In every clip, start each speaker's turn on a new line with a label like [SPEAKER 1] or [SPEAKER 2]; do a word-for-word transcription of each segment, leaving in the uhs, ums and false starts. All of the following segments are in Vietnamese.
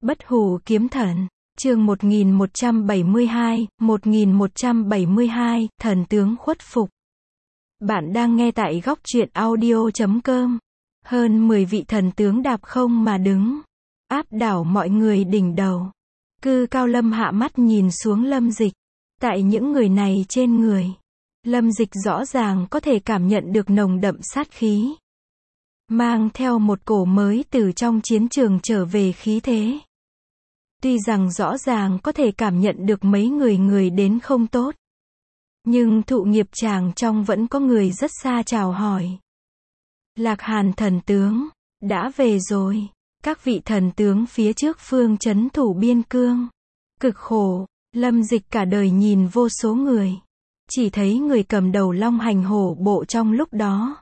[SPEAKER 1] Bất hủ kiếm thần, chương một nghìn một trăm bảy mươi hai, một nghìn một trăm bảy mươi hai, thần tướng khuất phục. Bạn đang nghe tại góc truyện audio chấm com. Hơn mười vị thần tướng đạp không mà đứng, áp đảo mọi người đỉnh đầu. Cư Cao Lâm hạ mắt nhìn xuống Lâm Dịch. Tại những người này trên người, Lâm Dịch rõ ràng có thể cảm nhận được nồng đậm sát khí, mang theo một cổ mới từ trong chiến trường trở về khí thế. Tuy rằng rõ ràng có thể cảm nhận được mấy người người đến không tốt, nhưng thụ nghiệp tràng trong vẫn có người rất xa chào hỏi. Lạc Hàn thần tướng, đã về rồi. Các vị thần tướng phía trước phương trấn thủ biên cương. Cực khổ, Lâm Dịch cả đời nhìn vô số người. Chỉ thấy người cầm đầu long hành hổ bộ trong lúc đó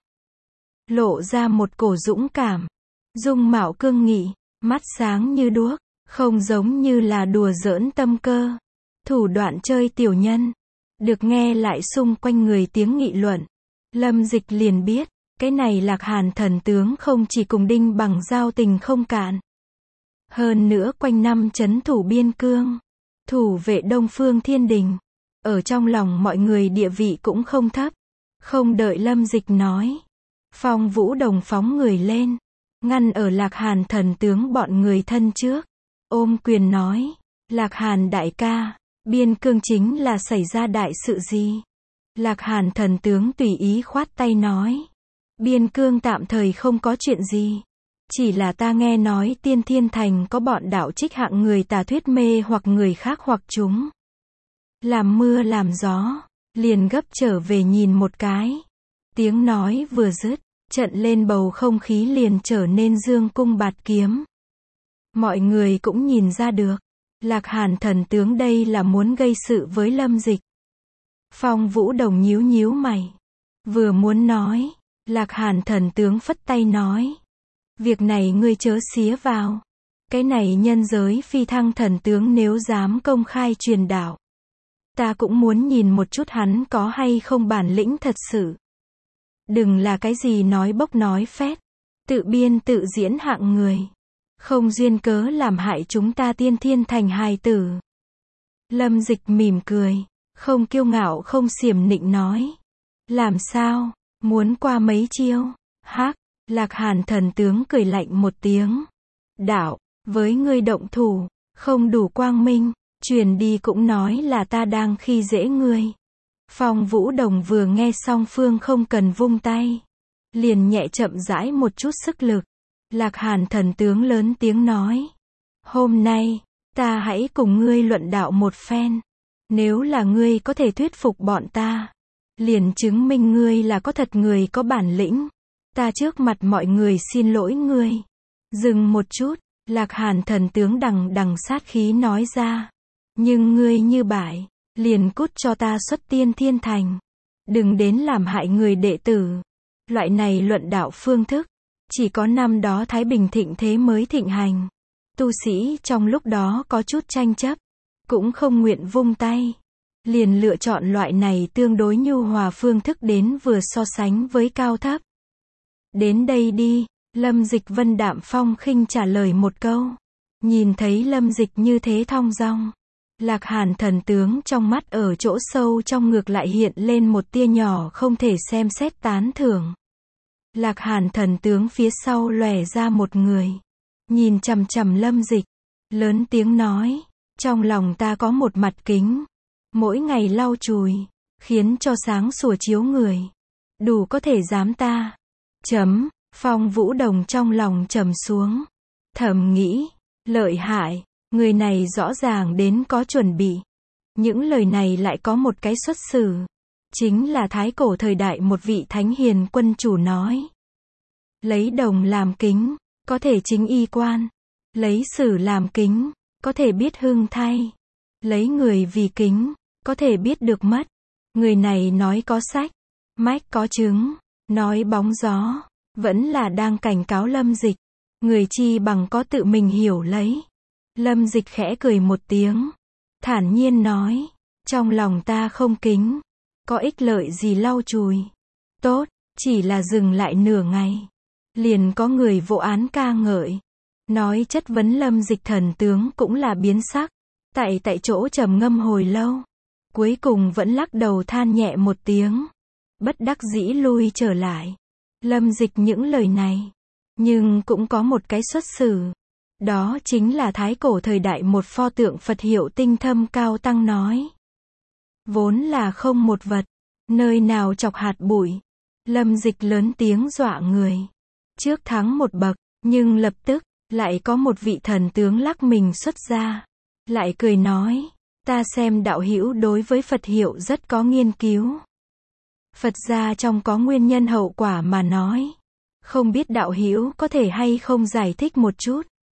[SPEAKER 1] lộ ra một cổ dũng cảm. Dung mạo cương nghị, mắt sáng như đuốc, không giống như là đùa giỡn tâm cơ. Thủ đoạn chơi tiểu nhân. Được nghe lại xung quanh người tiếng nghị luận. Lâm Dịch liền biết, cái này Lạc Hàn thần tướng không chỉ cùng Đinh Bằng giao tình không cạn. Hơn nữa quanh năm trấn thủ biên cương, thủ vệ Đông Phương Thiên Đình, ở trong lòng mọi người địa vị cũng không thấp. Không đợi Lâm Dịch nói, Phong Vũ Đồng phóng người lên, ngăn ở Lạc Hàn thần tướng bọn người thân trước, ôm quyền nói, Lạc Hàn đại ca, biên cương chính là xảy ra đại sự gì? Lạc Hàn thần tướng tùy ý khoát tay nói, biên cương tạm thời không có chuyện gì. Chỉ là ta nghe nói Tiên Thiên Thành có bọn đạo trích hạng người tà thuyết mê hoặc người khác hoặc chúng làm mưa làm gió, liền gấp trở về nhìn một cái. Tiếng nói vừa dứt, trận lên bầu không khí liền trở nên dương cung bạt kiếm. Mọi người cũng nhìn ra được, Lạc Hàn thần tướng đây là muốn gây sự với Lâm Dịch. Phong Vũ Đồng nhíu nhíu mày, vừa muốn nói, Lạc Hàn thần tướng phất tay nói, việc này ngươi chớ xía vào. Cái này nhân giới phi thăng thần tướng nếu dám công khai truyền đạo, ta cũng muốn nhìn một chút hắn có hay không bản lĩnh thật sự. Đừng là cái gì nói bốc nói phét, tự biên tự diễn hạng người, không duyên cớ làm hại chúng ta Tiên Thiên Thành hài tử. Lâm Dịch mỉm cười, không kiêu ngạo không xiểm nịnh nói, làm sao, muốn qua mấy chiêu? Hắc, Lạc Hàn thần tướng cười lạnh một tiếng, đạo, với ngươi động thủ, không đủ quang minh, truyền đi cũng nói là ta đang khi dễ ngươi. Phong Vũ Đồng vừa nghe xong phương không cần vung tay, liền nhẹ chậm rãi một chút sức lực. Lạc Hàn thần tướng lớn tiếng nói, hôm nay, ta hãy cùng ngươi luận đạo một phen. Nếu là ngươi có thể thuyết phục bọn ta, liền chứng minh ngươi là có thật người có bản lĩnh. Ta trước mặt mọi người xin lỗi ngươi. Dừng một chút, Lạc Hàn thần tướng đằng đằng sát khí nói ra, nhưng ngươi như bại, liền cút cho ta xuất Tiên Thiên Thành. Đừng đến làm hại người đệ tử. Loại này luận đạo phương thức, chỉ có năm đó Thái Bình thịnh thế mới thịnh hành. Tu sĩ trong lúc đó có chút tranh chấp, cũng không nguyện vung tay, liền lựa chọn loại này tương đối nhu hòa phương thức đến vừa so sánh với cao thấp. Đến đây đi, Lâm Dịch vân đạm phong khinh trả lời một câu. Nhìn thấy Lâm Dịch như thế thong dong, Lạc Hàn thần tướng trong mắt ở chỗ sâu trong ngược lại hiện lên một tia nhỏ không thể xem xét tán thưởng. Lạc Hàn thần tướng phía sau lòe ra một người, nhìn chằm chằm Lâm Dịch, lớn tiếng nói, trong lòng ta có một mặt kính, mỗi ngày lau chùi, khiến cho sáng sủa chiếu người, đủ có thể dám ta. Chấm, Phong Vũ Đồng trong lòng trầm xuống, thầm nghĩ, lợi hại, người này rõ ràng đến có chuẩn bị. Những lời này lại có một cái xuất xử, chính là thái cổ thời đại một vị thánh hiền quân chủ nói, lấy đồng làm kính, có thể chính y quan, lấy sử làm kính, có thể biết hưng thay, lấy người vì kính, có thể biết được mất. Người này nói có sách, mách có chứng, nói bóng gió, vẫn là đang cảnh cáo Lâm Dịch, người chi bằng có tự mình hiểu lấy. Lâm Dịch khẽ cười một tiếng, thản nhiên nói, trong lòng ta không kính, có ích lợi gì lau chùi. Tốt, chỉ là dừng lại nửa ngày, liền có người vô án ca ngợi. Nói chất vấn Lâm Dịch, thần tướng cũng là biến sắc. Tại tại chỗ trầm ngâm hồi lâu. Cuối cùng vẫn lắc đầu than nhẹ một tiếng. Bất đắc dĩ lui trở lại. Lâm Dịch những lời này. Nhưng cũng có một cái xuất xử. Đó chính là thái cổ thời đại một pho tượng Phật hiệu tinh thâm cao tăng nói. Vốn là không một vật. Nơi nào chọc hạt bụi. Lâm Dịch lớn tiếng dọa người. Trước thắng một bậc. Nhưng lập tức, lại có một vị thần tướng lắc mình xuất ra. Lại cười nói. Ta xem đạo hữu đối với Phật hiệu rất có nghiên cứu. Phật gia trong có nguyên nhân hậu quả mà nói. Không biết đạo hữu có thể hay không giải thích một chút.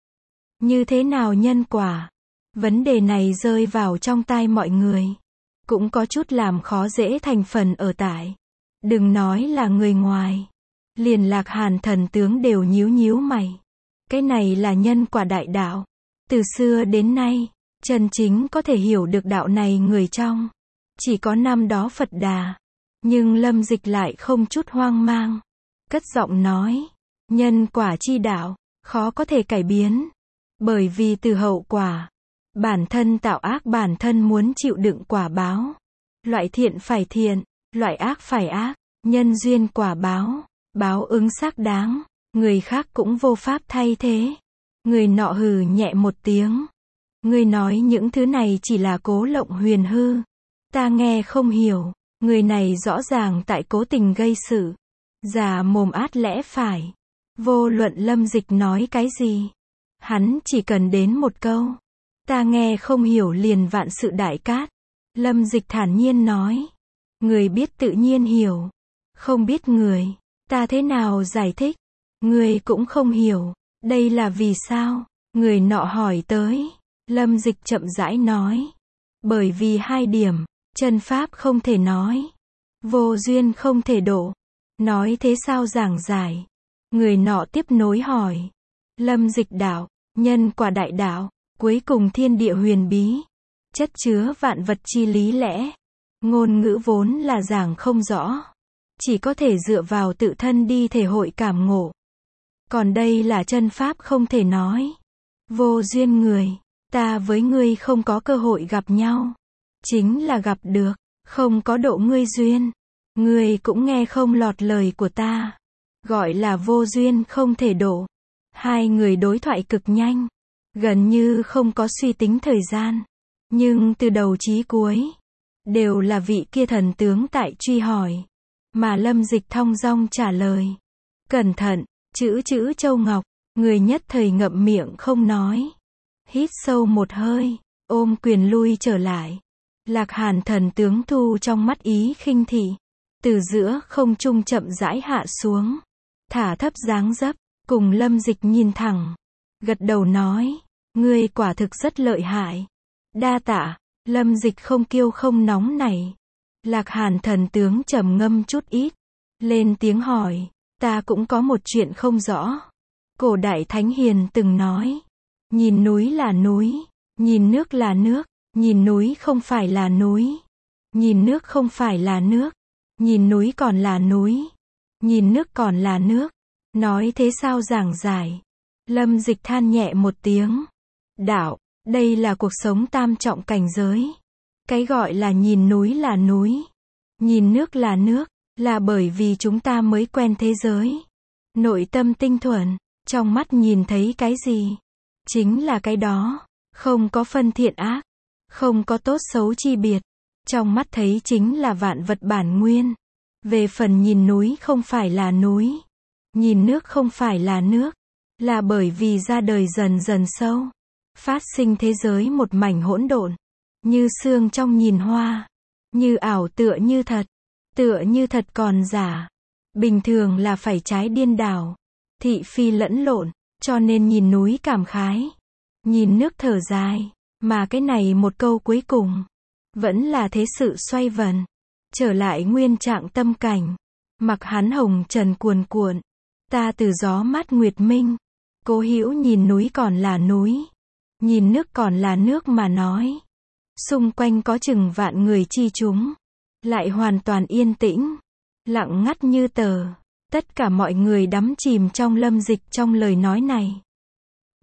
[SPEAKER 1] Như thế nào nhân quả? Vấn đề này rơi vào trong tai mọi người. Cũng có chút làm khó dễ thành phần ở tại. Đừng nói là người ngoài. Liền Lạc Hàn thần tướng đều nhíu nhíu mày. Cái này là nhân quả đại đạo. Từ xưa đến nay, chân chính có thể hiểu được đạo này người trong. Chỉ có năm đó Phật Đà. Nhưng Lâm Dịch lại không chút hoang mang. Cất giọng nói. Nhân quả chi đạo, khó có thể cải biến. Bởi vì từ hậu quả. Bản thân tạo ác bản thân muốn chịu đựng quả báo. Loại thiện phải thiện, loại ác phải ác. Nhân duyên quả báo. Báo ứng xác đáng. Người khác cũng vô pháp thay thế. Người nọ hừ nhẹ một tiếng. Người nói những thứ này chỉ là cố lộng huyền hư. Ta nghe không hiểu. Người này rõ ràng tại cố tình gây sự. Già mồm át lẽ phải. Vô luận Lâm Dịch nói cái gì. Hắn chỉ cần đến một câu. Ta nghe không hiểu liền vạn sự đại cát. Lâm Dịch thản nhiên nói. Người biết tự nhiên hiểu. Không biết người. Ta thế nào giải thích. Người cũng không hiểu. Đây là vì sao? Người nọ hỏi tới. Lâm Dịch chậm rãi nói. Bởi vì hai điểm. Chân pháp không thể nói. Vô duyên không thể độ. Nói thế sao giảng giải. Người nọ tiếp nối hỏi. Lâm Dịch đạo. Nhân quả đại đạo. Cuối cùng thiên địa huyền bí. Chất chứa vạn vật chi lý lẽ. Ngôn ngữ vốn là giảng không rõ. Chỉ có thể dựa vào tự thân đi thể hội cảm ngộ. Còn đây là chân pháp không thể nói. Vô duyên người. Ta với ngươi không có cơ hội gặp nhau. Chính là gặp được. Không có độ ngươi duyên. Ngươi cũng nghe không lọt lời của ta. Gọi là vô duyên không thể độ. Hai người đối thoại cực nhanh. Gần như không có suy tính thời gian. Nhưng từ đầu chí cuối. Đều là vị kia thần tướng tại truy hỏi. Mà Lâm Dịch thong dong trả lời. Cẩn thận. Chữ chữ châu ngọc. Người nhất thời ngậm miệng không nói. Hít sâu một hơi. Ôm quyền lui trở lại. Lạc Hàn thần tướng thu trong mắt ý khinh thị. Từ giữa không trung chậm rãi hạ xuống. Thả thấp dáng dấp. Cùng Lâm Dịch nhìn thẳng. Gật đầu nói. Ngươi quả thực rất lợi hại. Đa tạ. Lâm Dịch không kiêu không nóng nảy. Lạc Hàn thần tướng trầm ngâm chút ít. Lên tiếng hỏi. Ta cũng có một chuyện không rõ. Cổ đại Thánh Hiền từng nói. Nhìn núi là núi. Nhìn nước là nước. Nhìn núi không phải là núi. Nhìn nước không phải là nước. Nhìn núi còn là núi. Nhìn nước còn là nước. Nói thế sao giảng giải. Lâm Dịch than nhẹ một tiếng. Đạo, đây là cuộc sống tam trọng cảnh giới. Cái gọi là nhìn núi là núi. Nhìn nước là nước. Là bởi vì chúng ta mới quen thế giới. Nội tâm tinh thuần. Trong mắt nhìn thấy cái gì? Chính là cái đó. Không có phân thiện ác. Không có tốt xấu chi biệt. Trong mắt thấy chính là vạn vật bản nguyên. Về phần nhìn núi không phải là núi. Nhìn nước không phải là nước. Là bởi vì ra đời dần dần sâu. Phát sinh thế giới một mảnh hỗn độn. Như sương trong nhìn hoa. Như ảo tựa như thật. Tựa như thật còn giả. Bình thường là phải trái điên đảo. Thị phi lẫn lộn. Cho nên nhìn núi cảm khái. Nhìn nước thở dài. Mà cái này một câu cuối cùng. Vẫn là thế sự xoay vần. Trở lại nguyên trạng tâm cảnh. Mặc hắn hồng trần cuồn cuộn. Ta từ gió mát nguyệt minh. Cố hữu nhìn núi còn là núi. Nhìn nước còn là nước mà nói. Xung quanh có chừng vạn người chi chúng. Lại hoàn toàn yên tĩnh. Lặng ngắt như tờ. Tất cả mọi người đắm chìm trong Lâm Dịch trong lời nói này.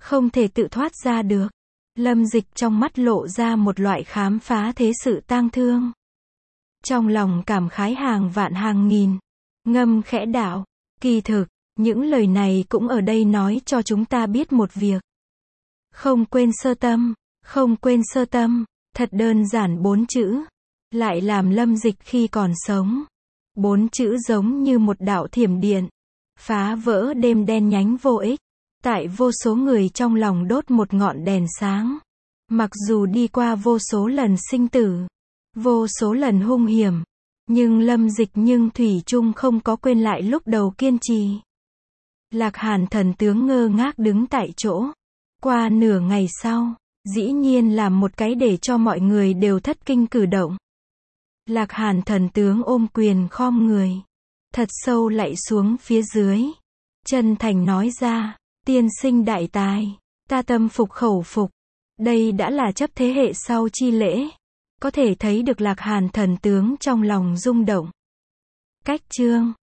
[SPEAKER 1] không thể tự thoát ra được. Lâm Dịch trong mắt lộ ra một loại khám phá thế sự tang thương. Trong lòng cảm khái hàng vạn hàng nghìn. Ngâm khẽ đạo, kỳ thực, những lời này cũng ở đây nói cho chúng ta biết một việc. Không quên sơ tâm, không quên sơ tâm, thật đơn giản bốn chữ. Lại làm Lâm Dịch khi còn sống. Bốn chữ giống như một đạo thiểm điện. Phá vỡ đêm đen nhánh vô ích. Tại vô số người trong lòng đốt một ngọn đèn sáng. Mặc dù đi qua vô số lần sinh tử, vô số lần hung hiểm, nhưng Lâm Dịch nhưng thủy chung không có quên lại lúc đầu kiên trì. Lạc Hàn thần tướng ngơ ngác đứng tại chỗ. Qua nửa ngày sau, dĩ nhiên làm một cái để cho mọi người đều thất kinh cử động. Lạc Hàn thần tướng ôm quyền khom người, thật sâu lạy xuống phía dưới. Chân thành nói ra, tiên sinh đại tài, ta tâm phục khẩu phục. Đây đã là chấp thế hệ sau chi lễ. Có thể thấy được Lạc Hàn thần tướng trong lòng rung động. Cách chương